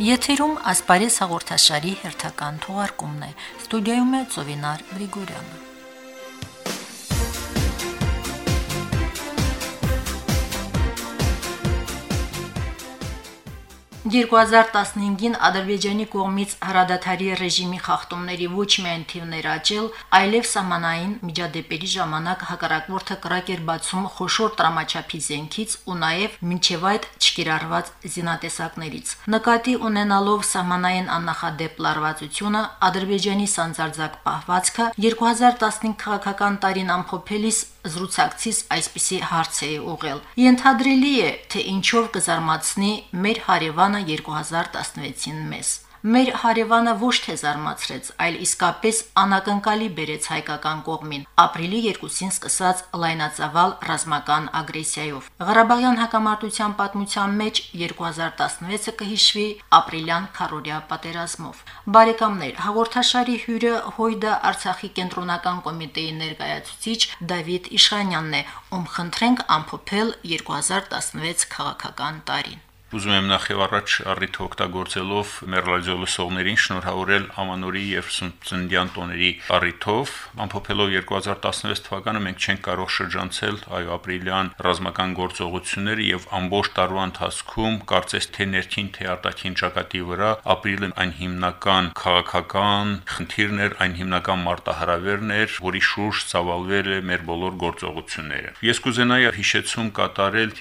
Եթերում ասպարեզ հաղորդաշարի հերթական թողարկումն է։ Ստուդիայում է Ծովինար Գրիգորյանը։ 2015-ին Ադրբեջանի կողմից հրադադարի ռեժիմի խախտումների ոչ միայն թիվներ աճել, այլև սահմանային միջադեպերի ժամանակ հակառակորդը կրակ էր բացում խոշոր տրամաչափի զենքից ու նաև մինչև այդ չկիրառված զինատեսակներից։ Նկատի ունենալով սահմանային աննախադեպ լարվածությունը, Ադրբեջանի սանձարձակ պահվածքը 2015 քաղաքական տարին ամփոփելիս զրուցակցից այսպիսի հարց է ուղղել. Ենթադրելի է, թե ինչով կզարմացնի մեր հարևանը 2016-ին մեզ։ Մեր հարևանը ոչ թե զարմացրեց, այլ իսկապես անակնկալի բերեց հայկական կողմին, ապրիլի 2-ին սկսած լայնածավալ ռազմական ագրեսիայով։ Ղարաբաղյան հակամարտության պատմության մեջ 2016-ը կհիշվի ապրիլյան քարոզիա պատերազմով։ Բարեկամներ, հաղորդաշարի հյուրը Հույդա Արցախի կենտրոնական կոմիտեի ներկայացուցիչ Դավիթ Իշխանյանն է, ում խնդրենք ամփոփել 2016 քաղաքական տարին։ Ուզում եմ նախ եւ առաջ առիթ օգտագործելով մեր ռադիոլսողներին շնորհավորել Ամանորի եւ Ծննդյան տոների առիթով, ամփոփելով 2016 թվականը մենք չենք կարող շրջանցել ապրիլյան ռազմական գործողությունները եւ ամբողջ տարվա ընթացքում կարծես թե ներքին թե արտաքին ճակատի վրա ապրիլը այն հիմնական քաղաքական խնդիրն էր, այն հիմնական մարտահրավերն էր, որի շուրջ ծավալվել է մեր բոլոր գործողությունները։ Ես կուզենայի հիշեցում կատարել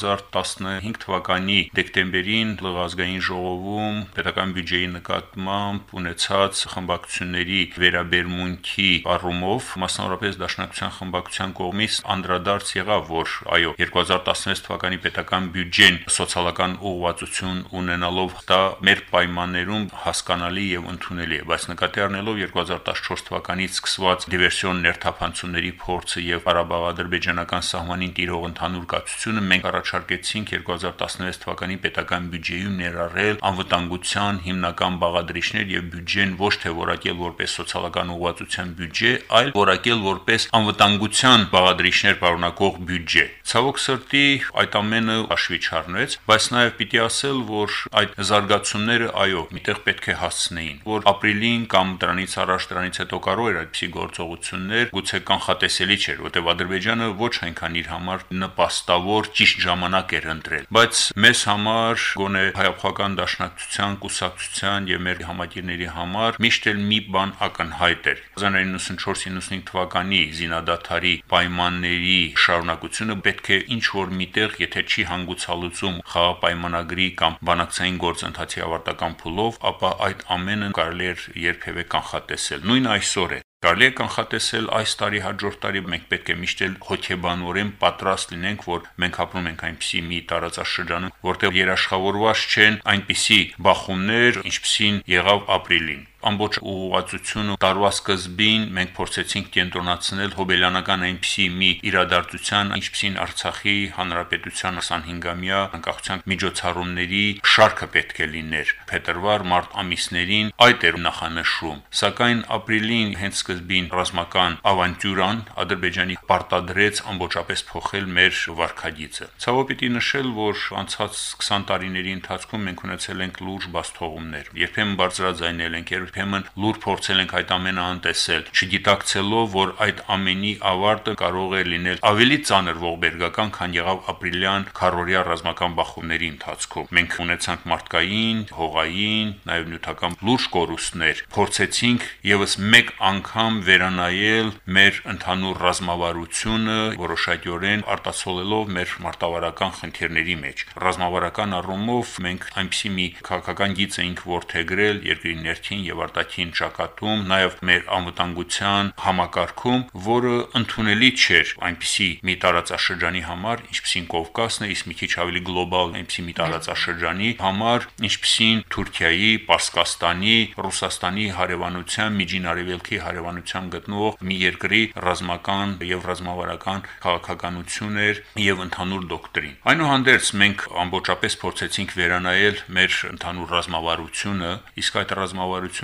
2015 թվականի դեկտեմբերին ազգային ժողովում պետական բյուջեի նկատմամբ ունեցած խմբակցությունների վերաբերմունքի առումով մասնավորապես Դաշնակցության խմբակցության կողմից անդրադարձ եղավ, որ այո 2016 թվականի պետական բյուջեն սոցիալական ուղղվածություն ունենալով դա մեր պայմաններում հասկանալի եւ ընդունելի է, բայց նկատի առնելով 2014 թվականից սկսված դիվերսիոն ներթափանցումների փորձը եւ Ղարաբաղ-ադրբեջանական սահմանին տիրող ընդհանուր կացությունը մենք առաջարկեցինք 2016 թվականի պետական բյուջեում ներառել անվտանգության հիմնական բաղադրիչներ եւ բյուջեն ոչ թե որակել որպես սոցիալական ուղղվածության բյուջե, այլ որակել որպես անվտանգության բաղադրիչներ պարունակող բյուջե։ Ցավոք սրտի այդ ամենը հաշվի չառնվեց, բայց նաեւ պիտի ասել, որ այդ զարգացումները այո, միտեղ պետք է հասցնեին, որ ապրիլին կամ դրանից առաջ դրանից հետո կարող էր այդպիսի գործողություններ գուցե կանխատեսելի չէր, որտեղ Ադրբեջանը ոչ այնքան իր համար նպաստավոր ճիշտ ժամանակ էր ընտրել, բայց մեզ համար գոնե հայապահական դաշնակցության, կուսակցության եւ մեր համակիրների համար միշտ էլ մի բան ակնհայտ էր։ 1994-95 թվականի զինադադարի պայմանների շարունակությունը պետք է ինչ որ միտեղ, եթե չի հանգուցալուծում խաղապայմանագրի կամ բանակցային գործընթացի ավարտական փուլով, ապա այդ ամենը կարելի էր երբևէ կանխատեսել։ Նույն այսօր է կարելի է կանխատեսել այս տարի, հաջորդ տարի մենք պետք է միշտ էլ հոգեբանորեն պատրաստ լինենք, որ մենք ապրում ենք այնպիսի մի տարածաշրջանում, որտեղ երաշխավորված չեն այնպիսի բախումներ, ինչպիսին եղավ ապրիլին։ Ամբողջ ուղղվածությունը տարվա սկզբին մենք փորձեցինք կենտրոնացնել հոբելյանական այնպիսի մի իրադարձության, ինչպիսին Արցախի հանրապետության 25-ամյա անկախության միջոցառումների շարքը պետք է լիներ։ Փետրվար-մարտ ամիսներին այդ էր նախանշում, սակայն ապրիլին հենց սկզբին ռազմական ավանտյուրան Ադրբեջանի պարտադրեց ամբողջապես փոխել մեր վարքագիծը։ Ցավոք պիտի նշել, որ անցած 20 տարիների ընթացքում մենք ունեցել ենք լուրջ բացթողումներ։ Երբեմն բարձրաձայնել ենք, երբեմն լուր փորձել ենք այդ ամենը անտեսել, չգիտակցելով, որ այդ ամենի ավարտը կարող է լինել ավելի ծանր ողբերգական, քան եղավ ապրիլյան քարոզիա ռազմական բախումների ընթացքում։ Մենք ունեցանք մարդկային, հողային, նաև նյութական լուրջ կորուստներ, փորձեցինք եւս մեկ անգամ վերանայել մեր ընդհանուր ռազմավարությունը, որոշակիորեն արտացոլելով մեր մարտավարական խնդիրների մեջ։ Ռազմավարական առումով մենք այնպիսի մի քաղաքական գիծ էինք որդեգրել երկրի ներքին եւ արտաքին ճակատում, նաև մեր անվտանգության համակարգում, որը ընդունելի չէր այնպիսի մի տարածաշրջանի համար, ինչպիսին Կովկասն է, իսկ մի քիչ ավելի գլոբալ այնպիսի մի տարածաշրջանի համար, ինչպիսին Թուրքիայի, Պարսկաստանի, Ռուսաստանի հարևանության, Միջին Արևելքի հարևանության գտնվող մի երկրի ռազմական եւ ռազմավարական քաղաքականություն էր եւ ընդհանուր դոկտրին։ Այնուհանդերձ մենք ամբողջապես փորձեցինք վերանայել մեր ընդհանուր ռազմավարությունը, իսկ այդ ռազմավարությունը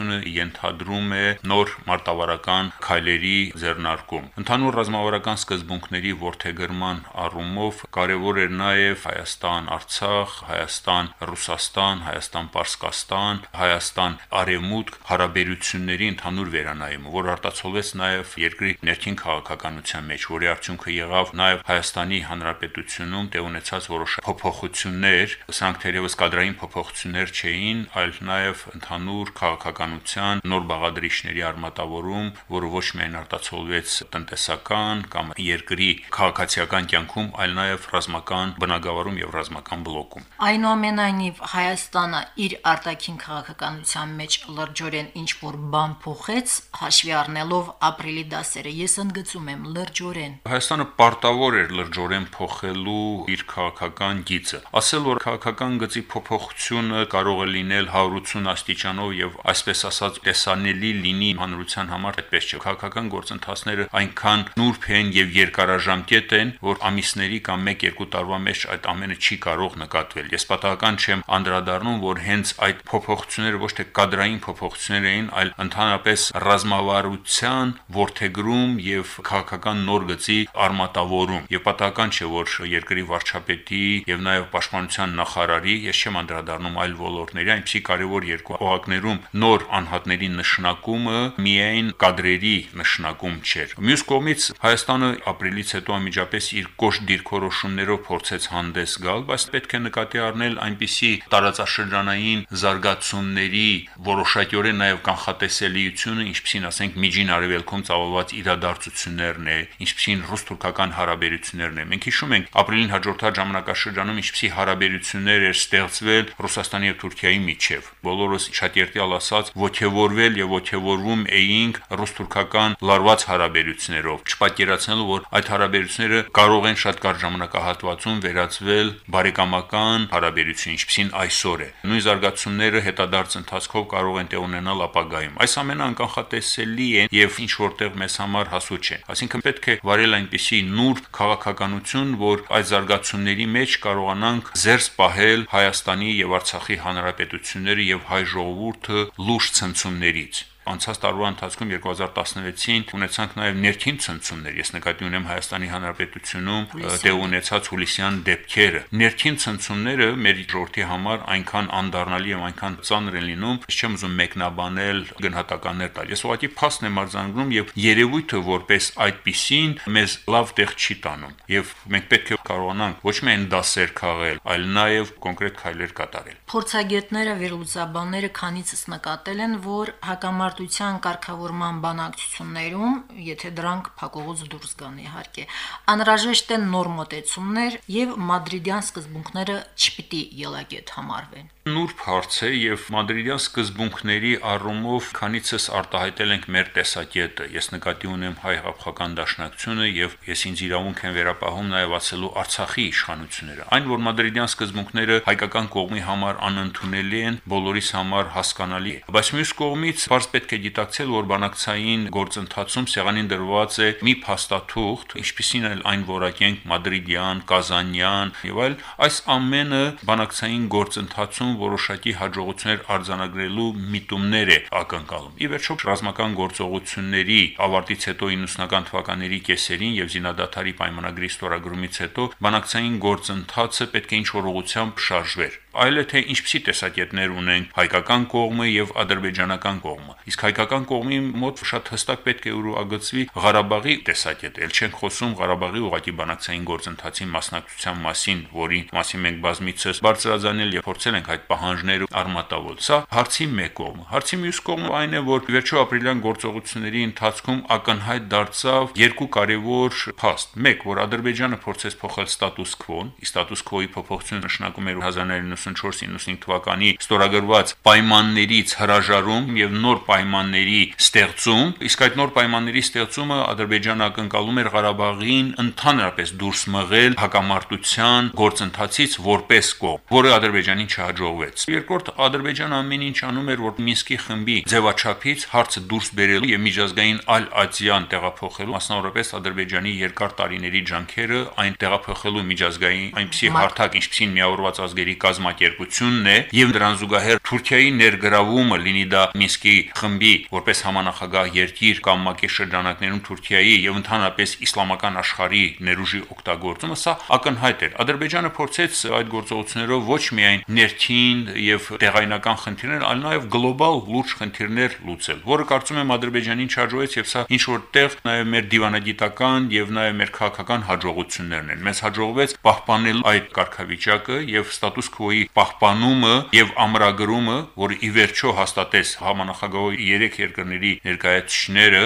հարաբերությունը ենթադրում է նոր մարտավարական քայլերի ձեռնարկում։ Ընդհանուր ռազմավարական սկզբունքների որդեգրման առումով կարևոր էր նաև Հայաստան-Արցախ, Հայաստան-Ռուսաստան, Հայաստան-Պարսկաստան, Հայաստան-Արևմուտք հարաբերությունների ընդհանուր վերանայումը, որ արտացոլվեց նաև երկրի ներքին քաղաքականության մեջ, որի արդյունքը եղավ նաև Հայաստանի Հանրապետությունում տեղ ունեցած որոշ փոփոխություններ, սրանք թերևս կադրային փոփոխություններ չէին, այլ նաև ընդհանուր քաղաքականության նոր բաղադրիչների արմատավորում, որը ոչ միայն արտացոլվեց տնտեսական կամ երկրի քաղաքացիական կյանքում, այլ նաև ռազմական բնագավառում եւ ռազմական բլոկում։ Այնուամենայնիվ Հայաստանը իր արտաքին քաղաքականության մեջ լրջորեն ինչ-որ բան փոխեց, հաշվի առնելով ապրիլի դասերը, ես ընդգծում եմ լրջորեն։ Հայաստանը պարտավոր էր լրջորեն փոխելու իր քաղաքական գիծը։ Ասել, որ քաղաքական գծի փոփոխությունը կարող է լինել 180 աստիճանով եւ այսպես ասած տեսանելի լինի հանրության համար, այդպես չէ։ Քաղաքական գործընթացները այնքան նուրբ են եւ երկարաժամկետ են, որ ամիսների կամ 1-2 տարվա մեջ այդ ամենը չի կարող նկատվել։ Ես պատահական չեմ անդրադառնում, որ հենց այդ փոփոխությունները ոչ թե կադրային փոփոխություններ էին, այլ ընդհանրապես ռազմավարության որդեգրում եւ քաղաքական նոր գծի արմատավորում։ Եվ պատահական չէ, որ երկրի վարչապետի եւ նաեւ պաշտպանության նախարարի, ես չեմ անդրադառնում այլ ոլորտների, այնպիսի կարևոր երկու օղակներում նոր անհատների նշանակումը միայն կադրերի նշանակում չէր։ Մյուս կողմից Հայաստանը ապրիլից հետո անմիջապես իր կոշտ դիրքորոշումներով փորձեց հանդես գալ, բայց պետք է նկատի առնել այնպիսի տարածաշրջանային զարգացումների որոշակիորեն նաև կանխատեսելիությունը, ինչպիսին ասենք Միջին Արևելքում ծավալված իրադարձություններն է, ինչպիսին ռուս-թուրքական հարաբերություններն է։ Մենք հիշում ենք ապրիլին հաջորդած ժամանակաշրջանում ինչպիսի հարաբերություններ էր ստեղծվել Ռուսաստանի եւ Թուրքիայի միջև։ Բոլորս շատ երտյալ ասած ոգևորվել եւ ոգևորվում էինք ռուս-թուրքական լարված հարաբերություններով, չպատկերացնելով, որ այդ հարաբերությունները կարող են շատ կարճ ժամանակահատվածում վերածվել բարեկամական հարաբերություն, ինչպիսին այսօր է։ Նույն զարգացումները հետադարձ ընթացքով կարող են տեղ ունենալ ապագայում։ Այս ամենը անկանխատեսելի է եւ ինչ որտեղ մեզ համար հասու չէ։ Այսինքն պետք է վարել այնպիսի նուրբ քաղաքականություն, որ այդ զարգացումների մեջ կարողանանք զերծ պահել Հայաստանի եւ Արցախի հանրապետությունները եւ հայ ժողովուրդը լուրջ ցնցումներից։ Անցած տարվա ընթացքում 2016-ին ունեցանք նաև ներքին ցնցումներ։ Ես նկատի ունեմ Հայաստանի Հանրապետությունում տեղ ունեցած հուլիսյան դեպքերը։ Ներքին ցնցումները մեր ժողովրդի համար այնքան անդառնալի եւ այնքան ծանր են լինում, չեմ ուզում մեկնաբանել, գնահատականներ տալ։ Ես ուղղակի փաստն եմ արձանագրում եւ երևույթը որպես այդպիսին մեզ լավ տեղ չի տանում։ Եվ մենք պետք է կարողանանք ոչ միայն դասեր քաղել, այլ նաև կոնկրետ քայլեր կատարել։ Փորձագետները, վերլուծաբանները քանիցս նկատել են, որ հակամարտության կարգավորման բանակցություններում, եթե դրանք փակողոց դուրս գան իհարկե, անհրաժեշտ են նոր մոտեցումներ եւ մադրիդյան սկզբունքները չպիտի ելակետ համարվեն։ Նուրբ հարց է եւ մադրիդյան սկզբունքների առումով քանիցս արտահայտել ենք մեր տեսակետը։ Ես նկատի ունեմ հայ հեղափոխական դաշնակցությունը եւ ես ինձ իրավունք եմ վերապահում նաեւ ասելու Արցախի իշխանությունները։ Այն, որ մադրիդյան սկզբունքները հայկական կողմի համար անընդունելի են, բոլորիս համար հասկանալի է։ Բայց մյուս կողմից բարձ պետք է գիտակցել, որ բանակցային գործընթացում սեղանին դրված է մի փաստաթուղթ, ինչպիսին էլ այն որակենք մադրիդյան, կազանյան եւ այլ, այս ամենը բանակցային գործընթացում որոշակի հաջողություններ արձանագրելու միտումներ է ակնկալում։ Ի վերջո ռազմական գործողությունների ավարտից հետո 90-ական թվականների կեսերին եւ զինադադարի պայմանագրի ստորագրումից հետո բանակցային գործընթացը պետք է ինչ-որ ուղղությամբ շարժվեր։ Այլ է թե ինչպիսի տեսակետներ ունենք հայկական կողմը եւ ադրբեջանական կողմը։ Իսկ հայկական կողմի մոտ շատ հստակ պետք է ուրուագծվի Ղարաբաղի տեսակետը։ Էլ չենք խոսում Ղարաբաղի ուղղակի բանակցային գործընթացի մասնակցության մասին, որի մասին մենք բազմիցս բարձրաձայնել եւ փորձել ենք այդ պահանջները արմատավորել։ Սա հարցի մեկ կողմը։ Հարցի մյուս կողմը այն է, որ վերջո ապրիլյան գործողությունների ընթացքում ակնհայտ դարձավ երկու կարևոր փաստ։ Մեկ, որ Ադրբեջանը փորձեց փոխել ստատուս քվոն, ստատուս քվոյի փոփոխությունը նշանակում էր 1994-95 թվականի ստորագրված պայմաններից հրաժարում եւ նոր պայմանների ստեղծում, իսկ այդ նոր պայմանների ստեղծումը Ադրբեջանը ակնկալում էր Ղարաբաղին ընդհանրապես դուրս մղել հակամարտության գործընթացից որպես կողմ, որը Ադրբեջանին չհաջողվեց։ Երկրորդ, Ադրբեջանը ամեն ինչ անում էր, որ Մինսկի խմբի ձևաչափից հարցը դուրս բերելու եւ միջազգային այլ Ացիան տեղափոխելու, մասնավորապես Ադրբեջանի երկար տարիների ջանքերը այն տեղափոխելու միջազգային այնպիսի հարթակ, ինչպիսին Միավորված ազգերի կազմը կազմակերպությունն է եւ դրան զուգահեռ Թուրքիայի ներգրավումը լինի դա Մինսկի խմբի որպես համանախագահ երկիր կամ ՄԱԿ-ի շրջանակներում Թուրքիայի եւ ընդհանրապես իսլամական աշխարհի ներուժի օգտագործումը սա ակնհայտ էր Ադրբեջանը փորձեց այդ գործողություններով ոչ միայն ներքին եւ տեղայնական խնդիրներ այլ նաեւ գլոբալ լուրջ խնդիրներ լուծել որը կարծում եմ Ադրբեջանին չհաջողեց եւ սա ինչ որտեղ նաեւ մեր դիվանագիտական եւ նաեւ մեր քաղաքական հաջողություններն են մեզ հաջողվեց պահպանել այդ կարգավիճակը եւ ստատուս քվոյի պահպանումը եւ ամրագրումը որը ի վերջո հաստատեց համանախագահի 3 երկրների ներկայացուցիչները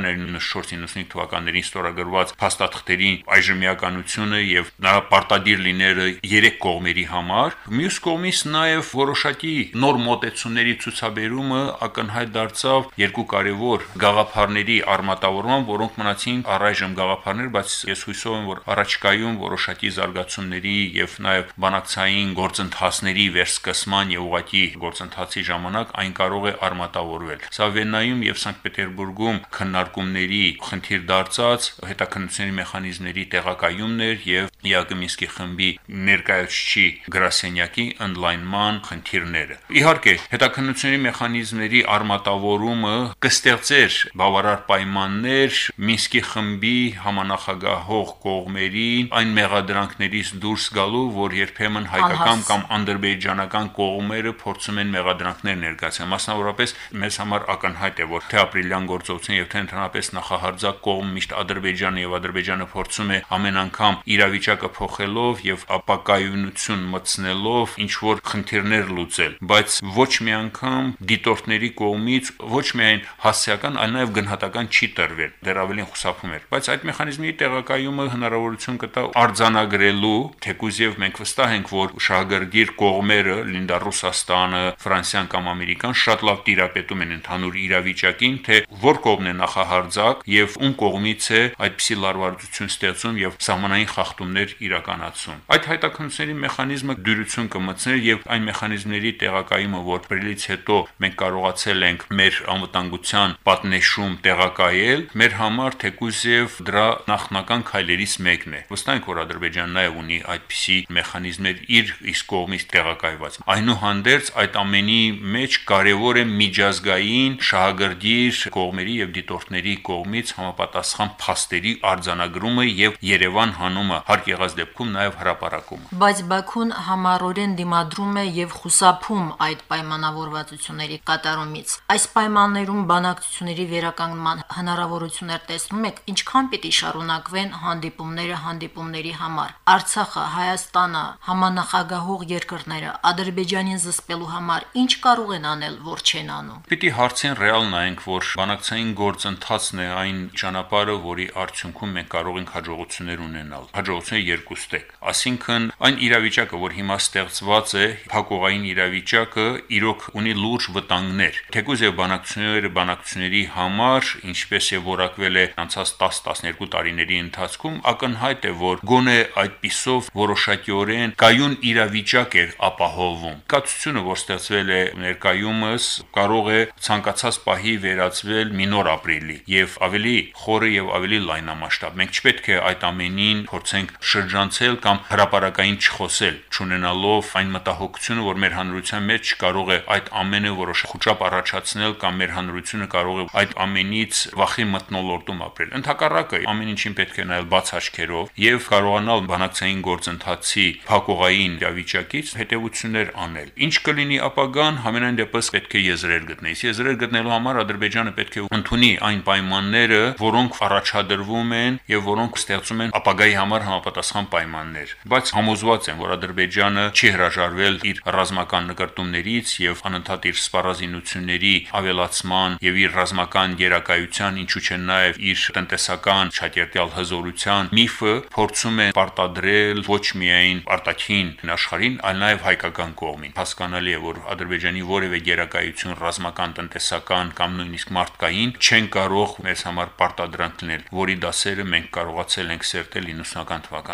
1994-95 թվականներին ստորագրված փաստաթղթերի այժմիականությունը եւ նրա պարտադիր լինելը 3 կողմերի համար մյուս կողմից նաեւ որոշակի նոր մոտեցումների ցուցաբերումը ակնհայտ դարձավ երկու կարևոր գաղափարների արմատավորման որոնք մնացին առայժմ գաղափարներ բայց ես հույսով եմ որ առաջիկայում որոշակի զարգացումների եւ նաեւ բանակցային գործընթացների վերսկսման եւ ուղղակի գործընթացի ժամանակ այն կարող է արմատավորվել սա Վիեննայում եւ Սանկտ Պետերբուրգում քննարկումների խնդիր դարձած հետաքննությունների մեխանիզմների տեղակայումն էր եւ ԵԱՀԿ Մինսկի խմբի ներկայացուցիչի գրասենյակի ընդլայնման խնդիրները իհարկե հետաքննությունների մեխանիզմների արմատավորումը կստեղծեր բավարար պայմաններ Մինսկի խմբի համանախագահող կողմերին այն մեղադրանքներից դուրս գալու որ երբեմն հայկական կամ ադրբեջանական կողմերը փորձում են մեղադրանքներ ներկայացնել մասնավորապես մեզ համար ակնհայտ է որ թե ապրիլյան գործողությունը եւ թե ընդհանրապես նախահարձակ կողմ միշտ Ադրբեջանը եւ Ադրբեջանը փորձում է ամեն անգամ իրավիճակը փոխելով եւ ապակայունություն մտցնելով ինչ որ խնդիրներ լուծել բայց ոչ մի անգամ դիտորդների կողմից ոչ միայն հասարակական այլ նաեւ գնահատական չի տրվել դեռ ավելին խուսափում էր բայց այդ մեխանիզմի տեղակայումը հնարավորություն կտա արձանագրելու թեկուզ եւ մենք վստահ ենք որ շահագրգիռ կողմերը լինდა Ռուսաստանը Ֆրանսիան կամ Ամերիկան շատ լավ տիրապետում են ընդհանուր իրավիճակին թե որ կողմն է նախահարձակ եւ ում կողմից է այդպիսի լարվածություն ստեղծում եւ սահմանային խախտումներ իրականացում այդ հայտակնությունների մեխանիզմը դյուրություն կմտցներ եւ այն մեխանիզմների տեղակայումը որ ապրիլից հետո մենք կարողացել ենք մեր անվտանգության պատնեշում տեղակայել մեր համար թեկուզ եւ դրա նախնական քայլերից մեկն է վստահ ենք որ Ադրբեջանն նաեւ ունի այդպիսի մեխանիզմներ իր իսկ կողմից տեղակայված այնուհանդերձ այդ ամենի մեջ կարևոր է միջազգային շահագրգիռ կողմերի եւ դիտորդների կողմից համապատասխան փաստերի արձանագրումը եւ Երևան հանումը հարկ եղած դեպքում նաեւ հրապարակումը բայց Բաքուն համառորեն դիմադրում է եւ խուսափում այդ պայմանավորվածությունների կատարումից այս պայմաններում բանակցությունների վերականգնման հնարավորություններ տեսնում եք ինչքան պիտի շարունակվեն հանդիպումների համար Արցախը Հայաստանը համանախագահող երկրները Ադրբեջանին զսպելու համար ինչ կարող են անել որ չեն անում Պիտի հարցին ռեալ նայենք որ բանակցային գործընթացն է այն ճանապարհը որի արդյունքում մենք կարող ենք հաջողություններ ունենալ հաջողությունները երկուստեք այսինքն այն իրավիճակը որ հիմա ստեղծված է փակուղային իրավիճակը իրոք ունի լուրջ վտանգներ թեկուզ եւ բանակցությունների համար ինչպես եւ որակվել է անցած 10-12 տարիների ընթացքում ակնհայտ է որ գոնե այդպիսով որոշակիորեն կայուն իրավիճակ է ապահովում կացությունը որ ստեղծվել է ներկայումս կարող է ցանկացած պահի վերածվել մի նոր ապրիլի եւ ավելի խորը եւ ավելի լայնամասշտաբ մենք չպետք է այդ ամենին փորձենք շրջանցել կամ հրապարակային չխոսել չունենալով այն մտահոգությունը որ մեր հանրության մեջ կարող է այդ ամենը որոշ խոճապ առաջացնել կամ մեր հանրությունը կարող է այդ ամենից վախի մթնոլորտում ապրել ընդհակառակը ամեն ինչին պետք է նայել բաց աչքերով եւ կարողանալ բանակցային գործընթացի փակուղային իրավիճակից հետեւություններ անել ինչ կլինի ապագան համենայն դեպս պետք է եզրեր գտնել եզրեր գտնելու համար Ադրբեջանը պետք է ընդունի այն պայմանները որոնք առաջադրվում են եւ որոնք ստեղծում են ապագայի համար համապատասխան պայմաններ բայց համոզված եմ որ Ադրբեջանը չի հրաժարվել իր ռազմական նկարտումներից եւ անընդհատ իր սպառազինությունների ավելացման եւ իր ռազմական գերակայության ինչու չէ նաեւ իր տնտեսական չաթերտյալ հզորության միֆը փորձում է պարտադրել ոչ միայն արտաքին աշխարհին այլ նաեւ հայկական կողմին հասկանալի է որ Ադրբեջանի որևէ գերակայություն ռազմական տնտեսական կամ նույնիսկ մարդկային չեն կարող մեզ համար պարտադրանք լինել որի դասերը մենք կարողացել ենք սերտել 90-ական թվականներին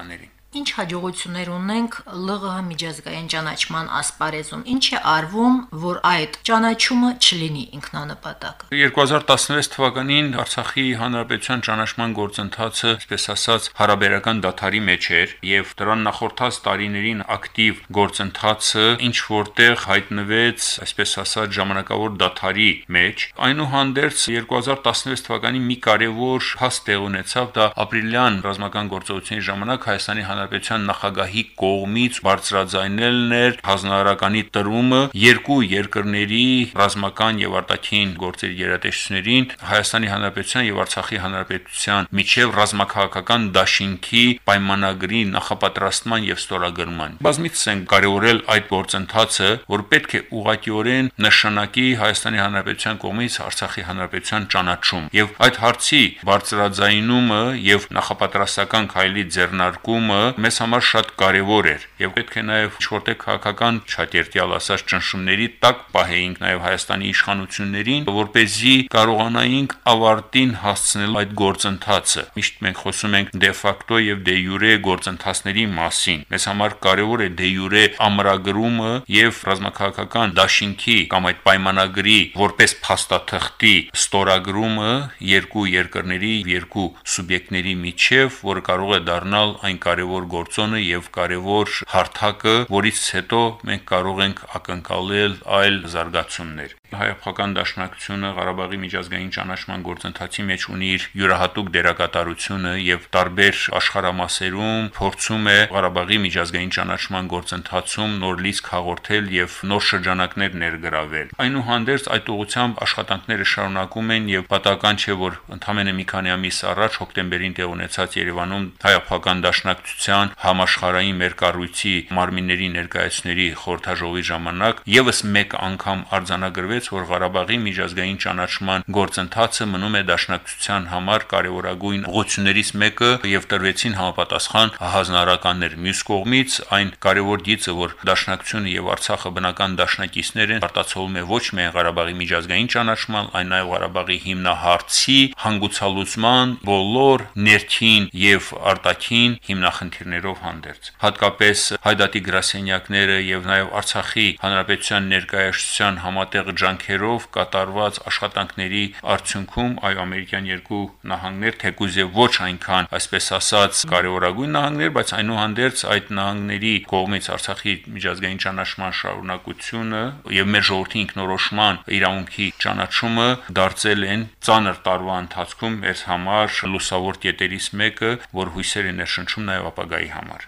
Ինչ հաջողություններ ունենք ԼՂՀ միջազգային ճանաչման ասպարեզում, ինչ է արվում, որ այդ ճանաչումը չլինի ինքնանպատակ։ 2016 թվականին Արցախի հանրապետության ճանաչման գործընթացը, այսպես ասած, հարաբերական դադարի մեջ էր եւ դրան նախորդած տարիներին ակտիվ գործընթացը ինչ որտեղ հայտնվեց, այսպես ասած, ժամանակավոր դադարի մեջ։ Այնուհանդերձ 2016 թվականին մի կարևոր փաստ տեղ ունեցավ, դա ապրիլյան ռազմական գործողությունների ժամանակ Հայաստանի Հանրապետության նախագահի կողմից բարձրաձայնելն էր հանրահարականի տրումը երկու երկրների ռազմական եւ արտաքին գործերի գերատեսչություններին Հայաստանի Հանրապետության եւ Արցախի Հանրապետության միջև ռազմաքաղաքական դաշինքի պայմանագրի նախապատրաստման եւ ստորագրման։ Բազմիցս են կարևորել այդ գործընթացը, որ պետք է ուղղակիորեն նշանակի Հայաստանի Հանրապետության կողմից Արցախի Հանրապետության ճանաչում եւ այդ հարցի բարձրաձայնումը եւ նախապատրաստական քայլի ձեռնարկումը մեզ համար շատ կարևոր էր եւ պետք է նաեւ ինչ-որտեղ քաղաքական չաթերտյալ ասած ճնշումների տակ պահեինք նաեւ Հայաստանի իշխանություններին, որպեսզի կարողանայինք ավարտին հասցնել այդ գործընթացը։ Միշտ մենք խոսում ենք դե ֆակտո եւ դե յուրե գործընթացների մասին։ Մեզ համար կարևոր է դե յուրե ամրագրումը եւ ռազմաքաղաքական դաշինքի կամ այդ պայմանագրի որպես փաստաթղթի ստորագրումը երկու երկրների, երկու սուբյեկտների միջև, որը կարող է դառնալ այն կարևոր գործոնը եւ կարևոր հարթակը, որից հետո մենք կարող ենք ակնկալել այլ զարգացումներ։ Հայ-Აფղական դաշնակցությունը Ղարաբաղի միջազգային ճանաչման գործընթացի մեջ ունի իր յուրահատուկ դերակատարությունը եւ տարբեր աշխարհամասերում փորձում է Ղարաբաղի միջազգային ճանաչման գործընթացում նոր լիցք հաղորդել եւ նոր շրջանակներ ներգրավել։ Այնուհանդերձ այդ ուղղությամբ աշխատանքները շարունակում են եւ պատահական չէ, որ ընդամենը մի քանի ամիս առաջ հոկտեմբերին տեղ ունեցած Երևանում Հայ-Აფղական դաշնակցության համաշխարհային մերկառույցի մարմինների ներկայացուցիչների խորհրդաժողովի ժամանակ եւս մեկ անգամ արձանագրվեց, որ Ղարաբաղի միջազգային ճանաչման գործընթացը մնում է դաշնակցության համար կարևորագույն ուղղություններից մեկը եւ տրվեցին համապատասխան հանրահարականներ։ Մյուս կողմից այն կարևոր գիծը, որ դաշնակցությունը եւ Արցախը բնական դաշնակիցներ են, արտացոլվում է ոչ միայն Ղարաբաղի միջազգային ճանաչման, այլ նաեւ Ղարաբաղի հիմնահարցի հանգուցալուծման բոլոր ներքին եւ արտաքին հիմնախնդիրներով հանդերձ։ Հատկապես Հայդատի գրասենյակները եւ նաեւ Արցախի հանրապետության ներկայացության համատեղ ջանքերով կատարված աշխատանքների արդյունքում ամերիկյան երկու նահանգներ, թեկուզ եւ ոչ այնքան, այսպես ասած, կարևորագույն նահանգներ, բայց այնուհանդերձ այդ նահանգների կողմից Արցախի միջազգային ճանաչման շարունակությունը եւ մեր ժողովրդի ինքնորոշման իրավունքի ճանաչումը դարձել են ծանր տարվա ընթացքում այս համար լուսավոր կետերից մեկը, որ հույսեր է ներշնչում նաեւ ապագայի համար։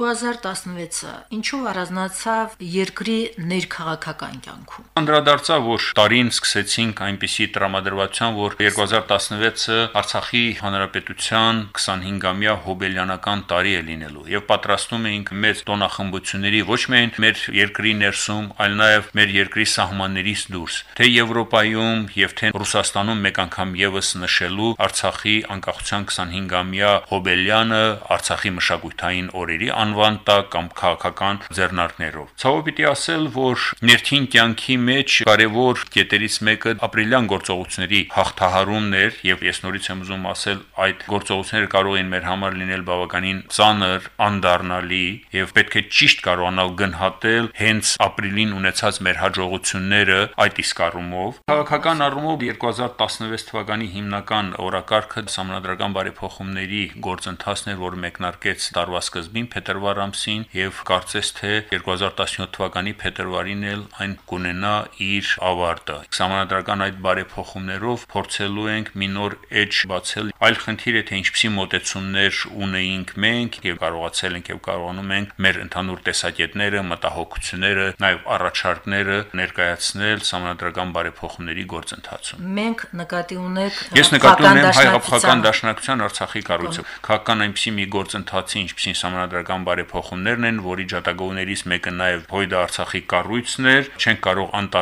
2016-ը ինչու առանձնացավ երկրի ներքաղաքական կյանքում։ Անդրադարձավ, որ տարին սկսեցինք այնպիսի տրամադրվածության, որ 2016-ը Արցախի հանրապետության 25-ամյա հոբելյանական տարի է լինելու եւ պատրաստում էինք մեծ տոնախմբությունների ոչ միայն մեր երկրի ներսում, այլ նաեւ մեր երկրի սահմաններից դուրս, թե Եվրոպայում եւ թե Ռուսաստանում մեկ անգամ եւս նշելու Արցախի անկախության 25-ամյա հոբելյանը Արցախի մշակութային օրերի անվան տակ կամ քաղաքական ձեռնարկներով։ Ցավոք պիտի ասել, որ ներքին կյանքի մեջ կարևոր կետերից մեկը ապրիլյան գործողությունների հաղթահարումն էր եւ ես նորից եմ ուզում ասել, այդ գործողությունները կարող են մեր համար լինել բավականին ծանր, անդառնալի եւ պետք է ճիշտ կարողանալ գնահատել հենց ապրիլին ունեցած մեր հաջողությունները այդ իսկ առումով։ Քաղաքական առումով 2016 թվականի հիմնական օրակարգը սահմանադրական բարեփոխումների գործընթացն էր, որը մեկնարկեց տարվա սկզբին փետրվար ամսին եւ կարծես թե 2017 թվականի փետրվարին էլ այն կունենա իր ավարտը։ Սահմանադրական այդ բարեփոխումներով փորձելու ենք մի նոր էջ բացել։ Այլ խնդիր է թե ինչպիսի մոտեցումներ ունեինք մենք եւ կարողացել ենք եւ կարողանում ենք մեր ընդհանուր տեսակետները, մտահոգությունները, նաեւ առաջարկները ներկայացնել սահմանադրական բարեփոխումների գործընթացում։ Մենք նկատի ունենք Ես նկատի ունեմ Հայ-Აფղական դաշնակցության Արցախի կառույցը։ Քաղաքական այնպիսի մի գործընթացի, ինչպիսին սահմանադրական բարեփոխումներն են, որի ջատագովներից մեկը նաև Հույդա Արցախի կառույցն էր, չենք կարող անտարբեր լինել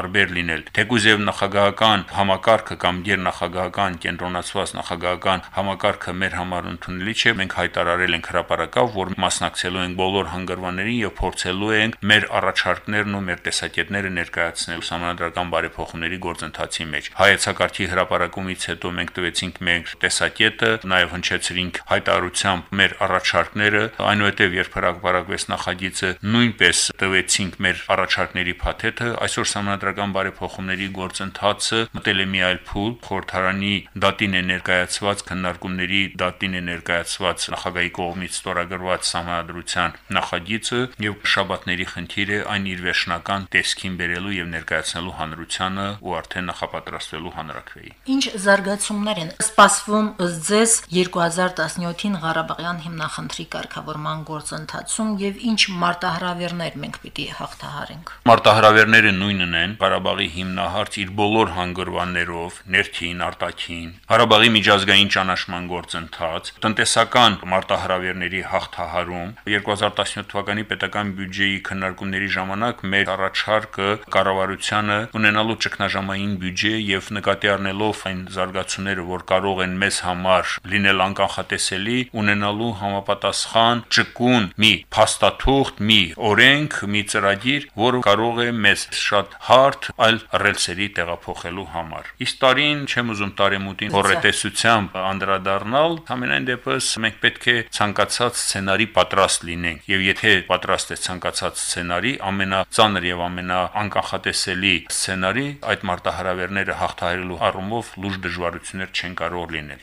լինել։ Թեկուզ եւ նախագահական համակարգը կամ գերնախագահական կենտրոնացված նախագահական համակարգը մեր համար ընդունելի չէ, մենք հայտարարել ենք հրապարակավ, որ մասնակցելու ենք բոլոր հանգրվաններին եւ փորձելու ենք մեր առաջարկներն ու մեր տեսակետները ներկայացնել համանդրական բարեփոխումների գործընթացի մեջ։ Հայեցակարգի հրապարակումից հետո մենք տվեցինք մեր տեսակետը, նաեւ հնչեցրինք հայտարարությամբ մեր առաջարկները, այնուհետեւ երբ հրապարակվեց նախագիծը, նույնպես տվեցինք մեր առաջարկների փաթեթը։ Այսօր համանդրական բարեփոխումների գործընթացը մտել է մի այլ փուլ, խորհրդարանի դատին է ներկայացված, քննարկումների դատին է ներկայացված նախագահի կողմից ստորագրված համանդրության նախագիծը եւ շաբաթների խնդիր է այն իր վերջնական տեսքին բերելու եւ ներկայացնելու հանրությանը ու արդեն նախապատրաստվելու հանրաքվեի։ Ինչ զարգացումներ են սպասվում ըստ ձեզ 2017-ին Ղարաբաղյան հիմնախնդրի կարգավորման գործընթացում եւ ինչ մարտահրավերներ մենք պիտի հաղթահարենք։ Մարտահրավերները նույնն են, Ղարաբաղի հիմնահարց իր բոլոր հանգրվաններով, ներքին, արտաքին, Ղարաբաղի միջազգային ճանաչման գործընթաց, տնտեսական մարտահրավերների հաղթահարում։ 2017 թվականի պետական բյուջեի քննարկումների ժամանակ մեր առաջարկը կառավարությանը ունենալու ճգնաժամային բյուջե եւ նկատի առնելով այն զարգացումները, որ կարող են մեզ համար լինել անկանխատեսելի, ունենալու համապատասխան ճկուն մի փաստաթուղթ, մի օրենք, մի ծրագիր, որը կարող է մեզ շատ հարթ այլ ռելսերի տեղափոխելու համար։ Իսկ տարին չեմ ուզում տարեմուտին հորետեսությամբ անդրադառնալ, ամենայն դեպս մենք պետք է ցանկացած սցենարի պատրաստ լինենք, եւ եթե պատրաստ է ցանկացած սցենարի, ամենածանր եւ ամենաանկանխատեսելի սցենարի, այդ մարտահրավերները հաղթահարելու առումով լուրջ դժվարություններ չեն կարող լինել։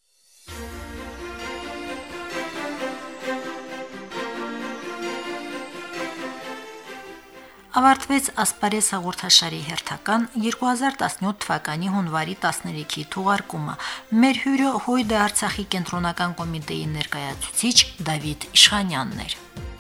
Ավարտվեց Ասպարեզ հաղորդաշարի հերթական 2017 թվականի հունվարի 13-ի թողարկումը։ Մեր հյուրը Հույդը Արցախի կենտրոնական կոմիտեի ներկայացուցիչ Դավիթ Իշխանյանն էր։